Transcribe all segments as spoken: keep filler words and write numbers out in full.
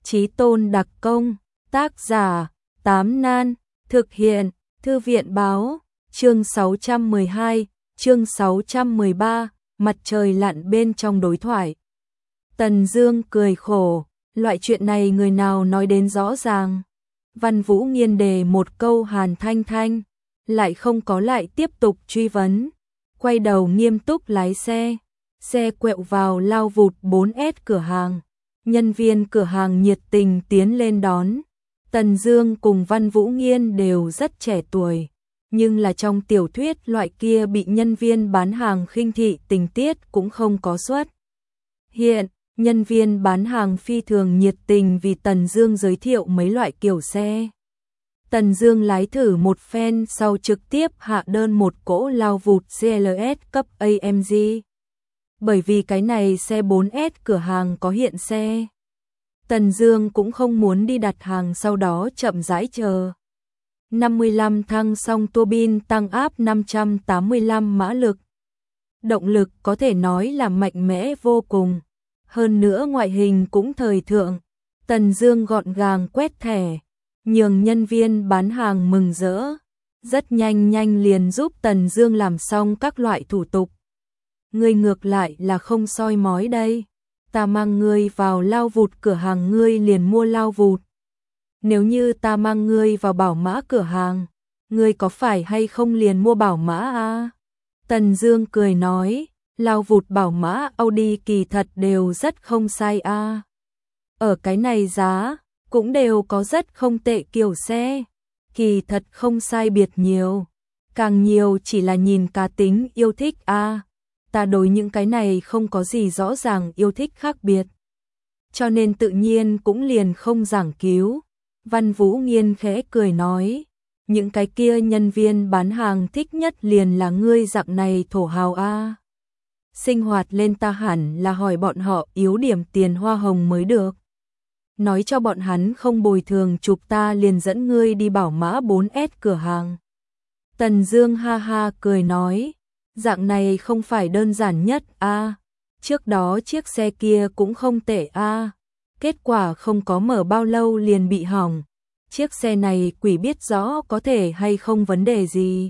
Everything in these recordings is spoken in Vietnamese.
Chí Tôn đặc công, tác giả, Tám Nan, thực hiện, Thư viện báo, chương sáu trăm mười hai, chương sáu trăm mười ba, mặt trời lặn bên trong đối thoại. Tần Dương cười khổ, loại chuyện này người nào nói đến rõ ràng. Văn Vũ nghiên đề một câu Hàn Thanh Thanh, lại không có lại tiếp tục truy vấn, quay đầu nghiêm túc lái xe, xe quẹo vào lao vụt bốn S cửa hàng. Nhân viên cửa hàng nhiệt tình tiến lên đón. Tần Dương cùng Văn Vũ Nghiên đều rất trẻ tuổi, nhưng là trong tiểu thuyết loại kia bị nhân viên bán hàng khinh thị tình tiết cũng không có xuất hiện. Nhân viên bán hàng phi thường nhiệt tình vì Tần Dương giới thiệu mấy loại kiểu xe. Tần Dương lái thử một phen sau trực tiếp hạ đơn một cỗ lao vụt xê lờ ét cấp a em giê. Bởi vì cái này xe bốn S cửa hàng có hiện xe. Tần Dương cũng không muốn đi đặt hàng sau đó chậm rãi chờ. năm mươi lăm thăng song tua bin tăng áp năm trăm tám mươi lăm mã lực. Động lực có thể nói là mạnh mẽ vô cùng. Hơn nữa ngoại hình cũng thời thượng. Tần Dương gọn gàng quét thẻ, nhường nhân viên bán hàng mừng rỡ. Rất nhanh nhanh liền giúp Tần Dương làm xong các loại thủ tục. Ngươi ngược lại là không soi mói đây. Ta mang ngươi vào lao vụt cửa hàng ngươi liền mua lao vụt. Nếu như ta mang ngươi vào bảo mã cửa hàng, ngươi có phải hay không liền mua bảo mã a? Tần Dương cười nói, lao vụt bảo mã Audi kỳ thật đều rất không sai a. Ở cái này giá, cũng đều có rất không tệ kiểu xe. Kỳ thật không sai biệt nhiều. Càng nhiều chỉ là nhìn cá tính yêu thích a. Ta đối những cái này không có gì rõ ràng yêu thích khác biệt. Cho nên tự nhiên cũng liền không giảng cứu. Văn Vũ Nghiên khẽ cười nói, những cái kia nhân viên bán hàng thích nhất liền là ngươi dạng này thổ hào a. Sinh hoạt lên ta hẳn là hỏi bọn họ yếu điểm tiền hoa hồng mới được. Nói cho bọn hắn không bồi thường chụp ta liền dẫn ngươi đi bảo mã bốn S cửa hàng. Tần Dương ha ha cười nói, dạng này không phải đơn giản nhất a. À, trước đó chiếc xe kia cũng không tệ a. À, kết quả không có mở bao lâu liền bị hỏng. Chiếc xe này quỷ biết rõ có thể hay không vấn đề gì.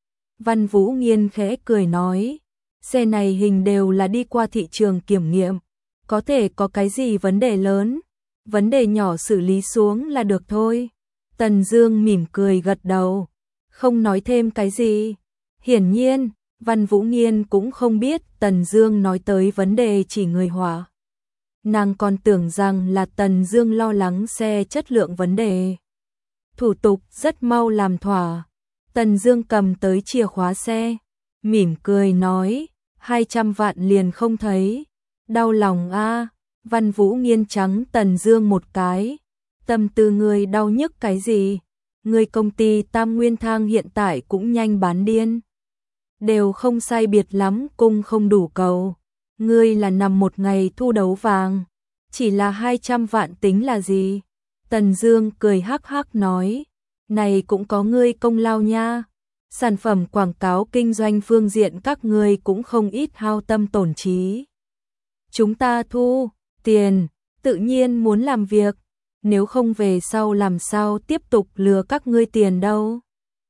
Văn Vũ Nghiên khẽ cười nói, xe này hình đều là đi qua thị trường kiểm nghiệm, có thể có cái gì vấn đề lớn, vấn đề nhỏ xử lý xuống là được thôi. Tần Dương mỉm cười gật đầu, không nói thêm cái gì. Hiển nhiên, Văn Vũ Nghiên cũng không biết Tần Dương nói tới vấn đề chỉ người hỏa. Nàng còn tưởng rằng là Tần Dương lo lắng xe chất lượng vấn đề. Thủ tục rất mau làm thỏa. Tần Dương cầm tới chìa khóa xe, mỉm cười nói, hai trăm vạn liền không thấy. Đau lòng a. Văn Vũ Nghiên trắng Tần Dương một cái. Tâm tư ngươi đau nhức cái gì? Ngươi công ty Tam Nguyên Thang hiện tại cũng nhanh bán điên. Đều không sai biệt lắm, cung không đủ cầu. Ngươi là nằm một ngày thu đấu vàng, chỉ là hai trăm vạn tính là gì? Tần Dương cười hắc hắc nói, này cũng có ngươi công lao nha. Sản phẩm quảng cáo kinh doanh phương diện các ngươi cũng không ít hao tâm tổn trí. Chúng ta thu tiền, tự nhiên muốn làm việc, nếu không về sau làm sao tiếp tục lừa các ngươi tiền đâu.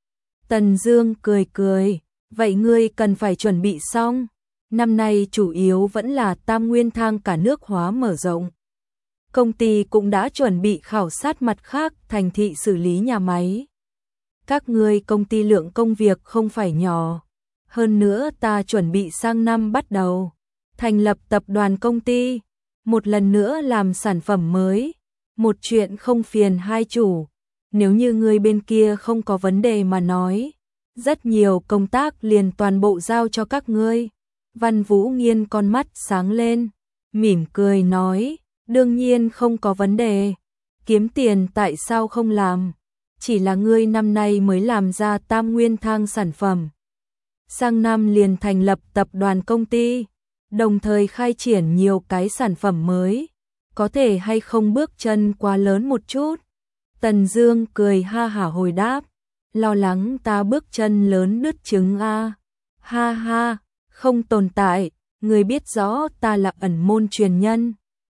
Tần Dương cười cười, vậy ngươi cần phải chuẩn bị xong. Năm nay chủ yếu vẫn là Tam Nguyên Thang cả nước hóa mở rộng. Công ty cũng đã chuẩn bị khảo sát mặt khác thành thị xử lý nhà máy. Các ngươi công ty lượng công việc không phải nhỏ. Hơn nữa ta chuẩn bị sang năm bắt đầu thành lập tập đoàn công ty, một lần nữa làm sản phẩm mới. Một chuyện không phiền hai chủ, nếu như ngươi bên kia không có vấn đề mà nói, rất nhiều công tác liền toàn bộ giao cho các ngươi. Văn Vũ Nghiên con mắt sáng lên, mỉm cười nói, đương nhiên không có vấn đề. Kiếm tiền tại sao không làm? Chỉ là ngươi năm nay mới làm ra Tam Nguyên Thang sản phẩm. Sang năm liền thành lập tập đoàn công ty, đồng thời khai triển nhiều cái sản phẩm mới. Có thể hay không bước chân quá lớn một chút? Tần Dương cười ha hả hồi đáp, lo lắng ta bước chân lớn đứt trứng a. Ha ha, không tồn tại, người biết rõ ta là ẩn môn truyền nhân,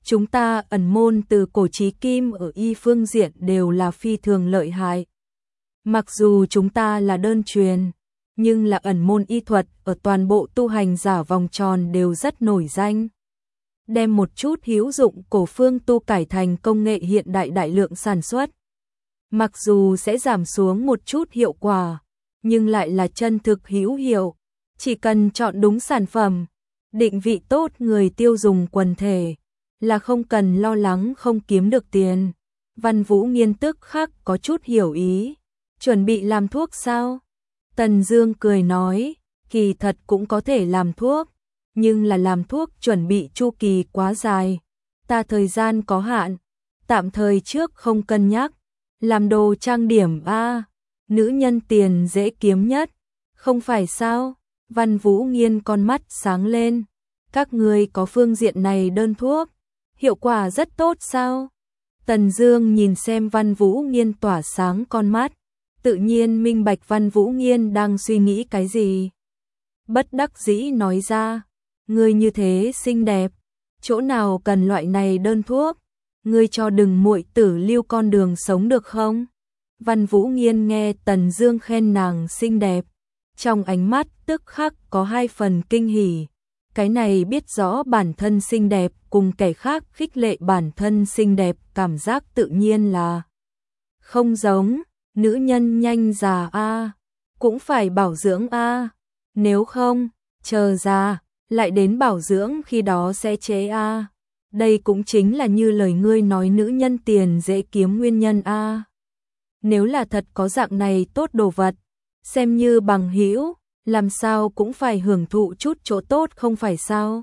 Chúng ta ẩn môn từ cổ chí kim ở y phương diện đều là phi thường lợi hại. Mặc dù chúng ta là đơn truyền, nhưng là ẩn môn y thuật ở toàn bộ tu hành giả vòng tròn đều rất nổi danh. Đem một chút hữu dụng cổ phương tu cải thành công nghệ hiện đại đại lượng sản xuất. Mặc dù sẽ giảm xuống một chút hiệu quả, nhưng lại là chân thực hữu hiệu. Chỉ cần chọn đúng sản phẩm, định vị tốt người tiêu dùng quần thể, là không cần lo lắng không kiếm được tiền. Văn Vũ Nghiên tức khắc có chút hiểu ý. Chuẩn bị làm thuốc sao? Tần Dương cười nói, kỳ thật cũng có thể làm thuốc, nhưng là làm thuốc chuẩn bị chu kỳ quá dài. Ta thời gian có hạn, tạm thời trước không cân nhắc. Làm đồ trang điểm a, nữ nhân tiền dễ kiếm nhất, không phải sao? Văn Vũ Nghiên con mắt sáng lên. Các ngươi có phương diện này đơn thuốc, hiệu quả rất tốt sao? Tần Dương nhìn xem Văn Vũ Nghiên tỏa sáng con mắt, tự nhiên minh bạch Văn Vũ Nghiên đang suy nghĩ cái gì. Bất đắc dĩ nói ra, ngươi như thế xinh đẹp, chỗ nào cần loại này đơn thuốc, ngươi cho đừng muội tử lưu con đường sống được không? Văn Vũ Nghiên nghe Tần Dương khen nàng xinh đẹp, trong ánh mắt tức khắc có hai phần kinh hỉ. Cái này biết rõ bản thân xinh đẹp cùng kẻ khác khích lệ bản thân xinh đẹp cảm giác tự nhiên là không giống. Nữ nhân nhanh già a, cũng phải bảo dưỡng a, nếu không, chờ già, lại đến bảo dưỡng khi đó sẽ chế a. Đây cũng chính là như lời ngươi nói nữ nhân tiền dễ kiếm nguyên nhân a. Nếu là thật có dạng này tốt đồ vật, xem như bằng hữu, làm sao cũng phải hưởng thụ chút chỗ tốt không phải sao?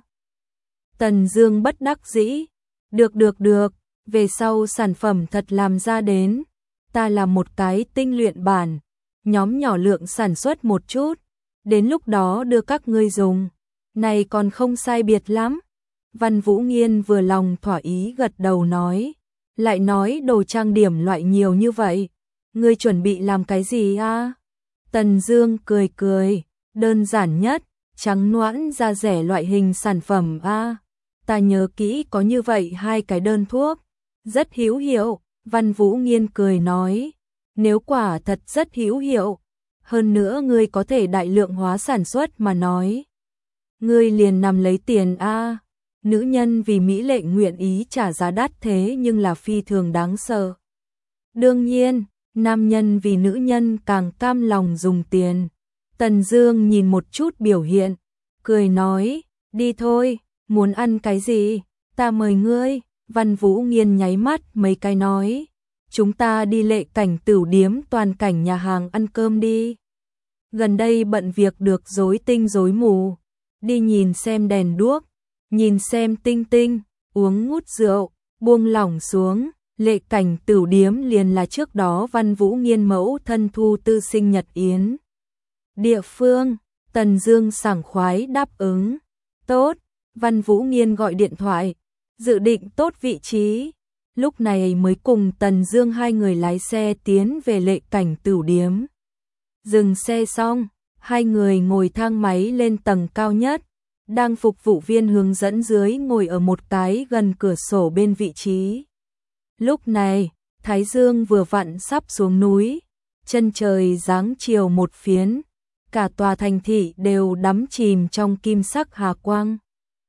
Tần Dương bất đắc dĩ, được được được, về sau sản phẩm thật làm ra đến, ta là một cái tinh luyện bản, nhóm nhỏ lượng sản xuất một chút, đến lúc đó đưa các ngươi dùng, này còn không sai biệt lắm. Văn Vũ Nghiên vừa lòng thỏa ý gật đầu nói, lại nói đồ trang điểm loại nhiều như vậy, ngươi chuẩn bị làm cái gì a? Tần Dương cười cười, đơn giản nhất, trắng nõn da rẻ loại hình sản phẩm a. Ta nhớ kỹ có như vậy hai cái đơn thuốc, rất hữu hiệu. Văn Vũ Nghiên cười nói, nếu quả thật rất hữu hiệu, hơn nữa ngươi có thể đại lượng hóa sản xuất mà nói, ngươi liền nằm lấy tiền a. Nữ nhân vì mỹ lệ nguyện ý trả giá đắt thế nhưng là phi thường đáng sợ. Đương nhiên, nam nhân vì nữ nhân càng cam lòng dùng tiền. Tần Dương nhìn một chút biểu hiện, cười nói, đi thôi, muốn ăn cái gì, ta mời ngươi. Văn Vũ Nghiên nháy mắt mấy cái nói, chúng ta đi Lệ Cảnh Tửu Điếm toàn cảnh nhà hàng ăn cơm đi. Gần đây bận việc được rối tinh rối mù, đi nhìn xem đèn đuốc, nhìn xem tinh tinh, uống ngút rượu, buông lỏng xuống. Lệ Cảnh Tửu Điếm liền là trước đó Văn Vũ Nghiên mẫu thân thu tư sinh nhật yến. Địa phương, Tần Dương sảng khoái đáp ứng. Tốt, Văn Vũ Nghiên gọi điện thoại, dự định tốt vị trí, lúc này mới cùng Tần Dương hai người lái xe tiến về Lệ Cảnh Tửu Điếm. Dừng xe xong, hai người ngồi thang máy lên tầng cao nhất, đang phục vụ viên hướng dẫn dưới ngồi ở một cái gần cửa sổ bên vị trí. Lúc này, Thái Dương vừa vặn sắp xuống núi, chân trời dáng chiều một phiến, cả tòa thành thị đều đắm chìm trong kim sắc hà quang.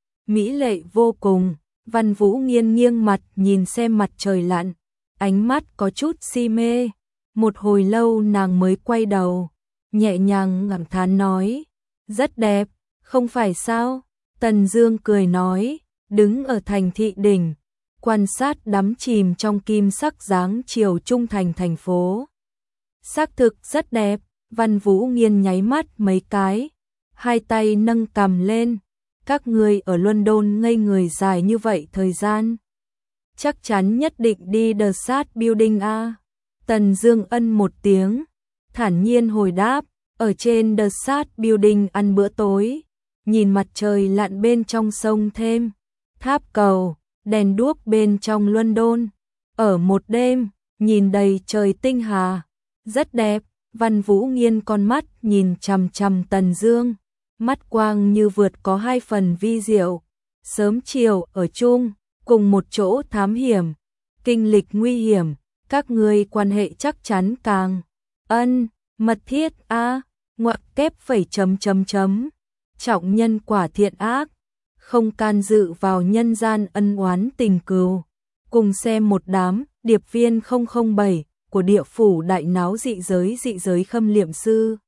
Mỹ lệ vô cùng. Văn Vũ Nghiên nghiêng mặt nhìn xem mặt trời lặn, ánh mắt có chút si mê. Một hồi lâu nàng mới quay đầu, nhẹ nhàng cảm thán nói, rất đẹp, không phải sao? Tần Dương cười nói, đứng ở thành thị đỉnh, quan sát đắm chìm trong kim sắc dáng chiều trung thành thành phố. Xác thực rất đẹp. Văn Vũ Nghiên nháy mắt mấy cái, hai tay nâng cằm lên. Các ngươi ở London ngây người dài như vậy thời gian, chắc chắn nhất định đi The Sát Building a. Tần Dương ân một tiếng, thản nhiên hồi đáp, ở trên The Sát Building ăn bữa tối, nhìn mặt trời lặn bên trong sông thêm, tháp cầu, đèn đuốc bên trong London, ở một đêm, nhìn đầy trời tinh hà, rất đẹp. Văn Vũ Nghiên con mắt nhìn chằm chằm Tần Dương, mắt quang như vượt có hai phần vi diệu, sớm chiều ở chung, cùng một chỗ thám hiểm, kinh lịch nguy hiểm, các ngươi quan hệ chắc chắn càng ân mật thiết a. Ngoặc kép phẩy chấm chấm chấm. Trọng nhân quả thiện ác, không can dự vào nhân gian ân oán tình cừu. Cùng xem một đám điệp viên không không bảy của địa phủ đại náo dị giới dị giới khâm liệm sư.